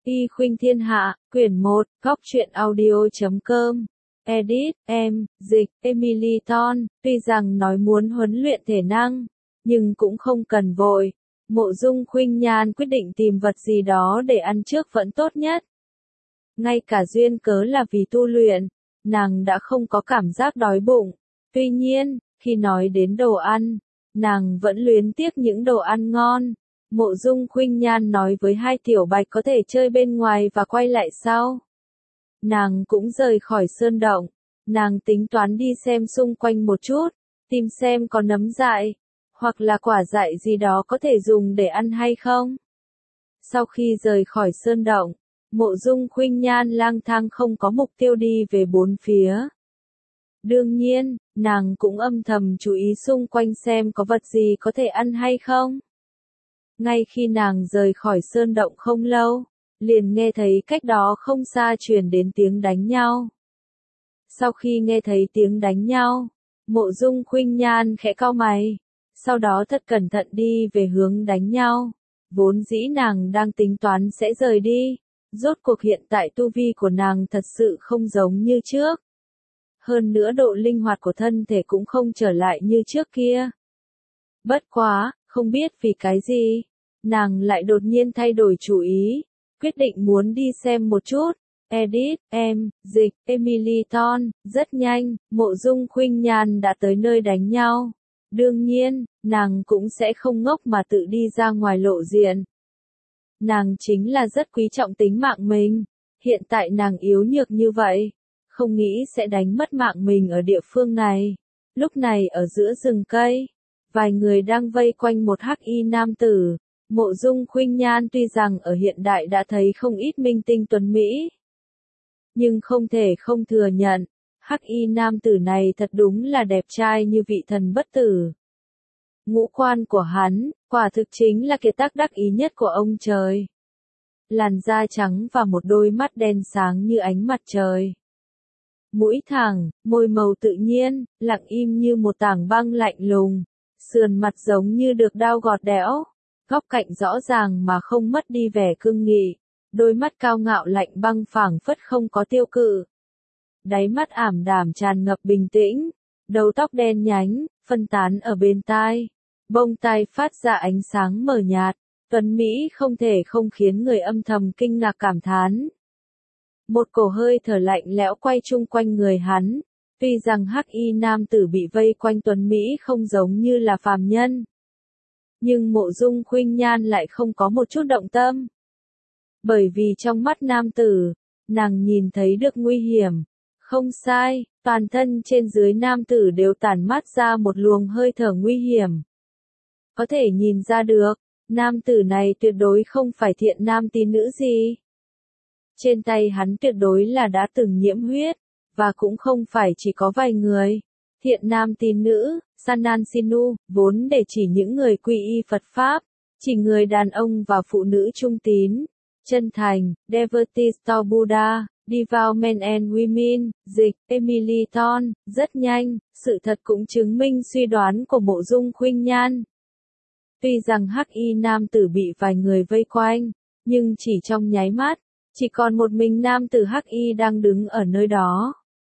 Y Khuynh Thiên Hạ, quyển 1, Góc truyện audio.com. Edit, dịch, Emily Thorne, tuy rằng nói muốn huấn luyện thể năng, nhưng cũng không cần vội. Mộ Dung Khuynh Nhan quyết định tìm vật gì đó để ăn trước vẫn tốt nhất. Ngay cả duyên cớ là vì tu luyện, nàng đã không có cảm giác đói bụng. Tuy nhiên, khi nói đến đồ ăn, nàng vẫn luyến tiếc những đồ ăn ngon. Mộ Dung Khuynh Nhan nói với Hai Tiểu Bạch có thể chơi bên ngoài và quay lại sau. Nàng cũng rời khỏi sơn động. Nàng tính toán đi xem xung quanh một chút, tìm xem có nấm dại, hoặc là quả dại gì đó có thể dùng để ăn hay không. Sau khi rời khỏi sơn động, Mộ Dung Khuynh Nhan lang thang không có mục tiêu đi về bốn phía. Đương nhiên, nàng cũng âm thầm chú ý xung quanh xem có vật gì có thể ăn hay không. Ngay khi nàng rời khỏi sơn động không lâu, liền nghe thấy cách đó không xa truyền đến tiếng đánh nhau. Sau khi nghe thấy tiếng đánh nhau, Mộ Dung Khuynh Nhan khẽ cau mày, sau đó thật cẩn thận đi về hướng đánh nhau. Vốn dĩ nàng đang tính toán sẽ rời đi, rốt cuộc hiện tại tu vi của nàng thật sự không giống như trước. Hơn nữa độ linh hoạt của thân thể cũng không trở lại như trước kia. Bất quá, không biết vì cái gì, nàng lại đột nhiên thay đổi chủ ý, quyết định muốn đi xem một chút. Edit, dịch, Emily Thorne, rất nhanh, Mộ Dung Khuynh Nhan đã tới nơi đánh nhau. Đương nhiên, nàng cũng sẽ không ngốc mà tự đi ra ngoài lộ diện. Nàng chính là rất quý trọng tính mạng mình, hiện tại nàng yếu nhược như vậy, không nghĩ sẽ đánh mất mạng mình ở địa phương này. Lúc này ở giữa rừng cây, vài người đang vây quanh một hắc y nam tử. Mộ Dung Khuynh Nhan tuy rằng ở hiện đại đã thấy không ít minh tinh tuấn Mỹ, nhưng không thể không thừa nhận, hắc y nam tử này thật đúng là đẹp trai như vị thần bất tử. Ngũ quan của hắn, quả thực chính là kiệt tác đắc ý nhất của ông trời. Làn da trắng và một đôi mắt đen sáng như ánh mặt trời. Mũi thẳng, môi màu tự nhiên, lặng im như một tảng băng lạnh lùng, sườn mặt giống như được đao gọt đẽo, góc cạnh rõ ràng mà không mất đi vẻ cương nghị, đôi mắt cao ngạo lạnh băng phảng phất không có tiêu cự. Đáy mắt ảm đạm tràn ngập bình tĩnh, đầu tóc đen nhánh, phân tán ở bên tai, bông tai phát ra ánh sáng mờ nhạt, tuấn Mỹ không thể không khiến người âm thầm kinh ngạc cảm thán. Một cổ hơi thở lạnh lẽo quay chung quanh người hắn, tuy rằng hắc y nam tử bị vây quanh tuấn Mỹ không giống như là phàm nhân. Nhưng Mộ Dung Khuynh Nhan lại không có một chút động tâm. Bởi vì trong mắt nam tử, nàng nhìn thấy được nguy hiểm. Không sai, toàn thân trên dưới nam tử đều tản mát ra một luồng hơi thở nguy hiểm. Có thể nhìn ra được, nam tử này tuyệt đối không phải thiện nam tín nữ gì. Trên tay hắn tuyệt đối là đã từng nhiễm huyết, và cũng không phải chỉ có vài người. Thiện nam tín nữ, Sanan Sinu, vốn để chỉ những người quy y Phật Pháp, chỉ người đàn ông và phụ nữ trung tín, chân thành, devotees to Buddha, devout men and women, dịch, Emily Thorne, rất nhanh, sự thật cũng chứng minh suy đoán của Mộ Dung Khuynh Nhan. Tuy rằng hắc y nam tử bị vài người vây quanh, nhưng chỉ trong nháy mắt, chỉ còn một mình nam tử hắc y đang đứng ở nơi đó.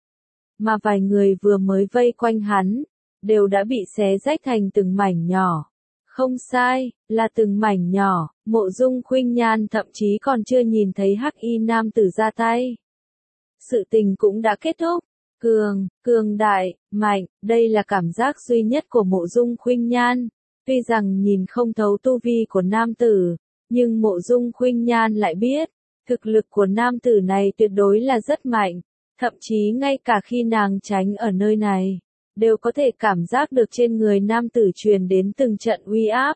Mà vài người vừa mới vây quanh hắn, đều đã bị xé rách thành từng mảnh nhỏ. Không sai, là từng mảnh nhỏ, Mộ Dung Khuynh Nhan thậm chí còn chưa nhìn thấy hắc y nam tử ra tay. Sự tình cũng đã kết thúc. Cường đại, mạnh, đây là cảm giác duy nhất của Mộ Dung Khuynh Nhan. Tuy rằng nhìn không thấu tu vi của nam tử, nhưng Mộ Dung Khuynh Nhan lại biết, thực lực của nam tử này tuyệt đối là rất mạnh. Thậm chí ngay cả khi nàng tránh ở nơi này, đều có thể cảm giác được trên người nam tử truyền đến từng trận uy áp.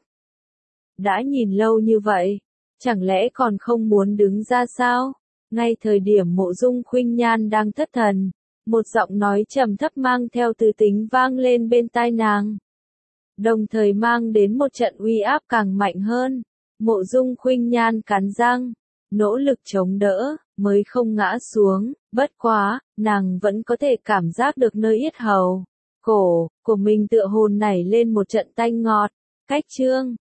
Đã nhìn lâu như vậy, chẳng lẽ còn không muốn đứng ra sao? Ngay thời điểm Mộ Dung Khuynh Nhan đang thất thần, một giọng nói trầm thấp mang theo từ tính vang lên bên tai nàng. Đồng thời mang đến một trận uy áp càng mạnh hơn. Mộ Dung Khuynh Nhan cắn răng, nỗ lực chống đỡ, mới không ngã xuống. Bất quá, nàng vẫn có thể cảm giác được nơi yết hầu, cổ của mình tựa hồ nảy lên một trận tanh ngọt. Cách chương